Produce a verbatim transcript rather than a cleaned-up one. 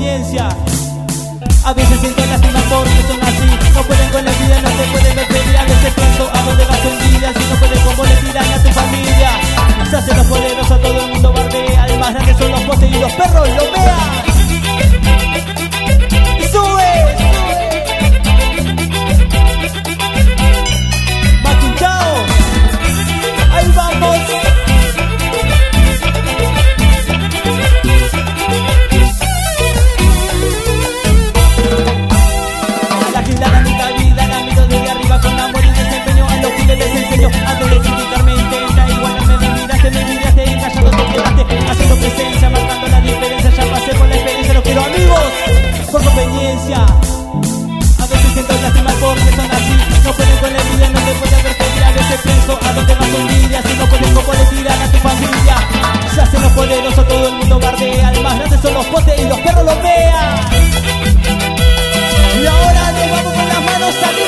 conveniencia. A veces siento lástima porque son así. No pueden con la vida, no se pueden ver pedir. A veces pienso a dónde va su envidia. Si no pueden como le tiran a tu familia. Se hacen los poderosos, todo el mundo bardea. El más grande son los postes y los perros lo vean. Y sube, Maquinchao. Ahí vamos. La gilada nunca vida, la miro desde arriba con amor y desempeño. A los giles les enseño antes de criticarme. Intenta igualarme, me miraste, me miraste y callado te quedaste. Haciendo presencia, marcando la diferencia. Ya pasé por la experiencia, los quiero amigos por conveniencia. A veces siento lástima porque son así. No pueden con la envidia, no te pueden ver pedir. A veces pienso a dónde va su envidia. Si no pueden como le tiran a tu familia. Se hacen los poderosos, todo el mundo bardea. El más grande son los postes y los perros los vean. Y ahora nos vamos con las manos arriba.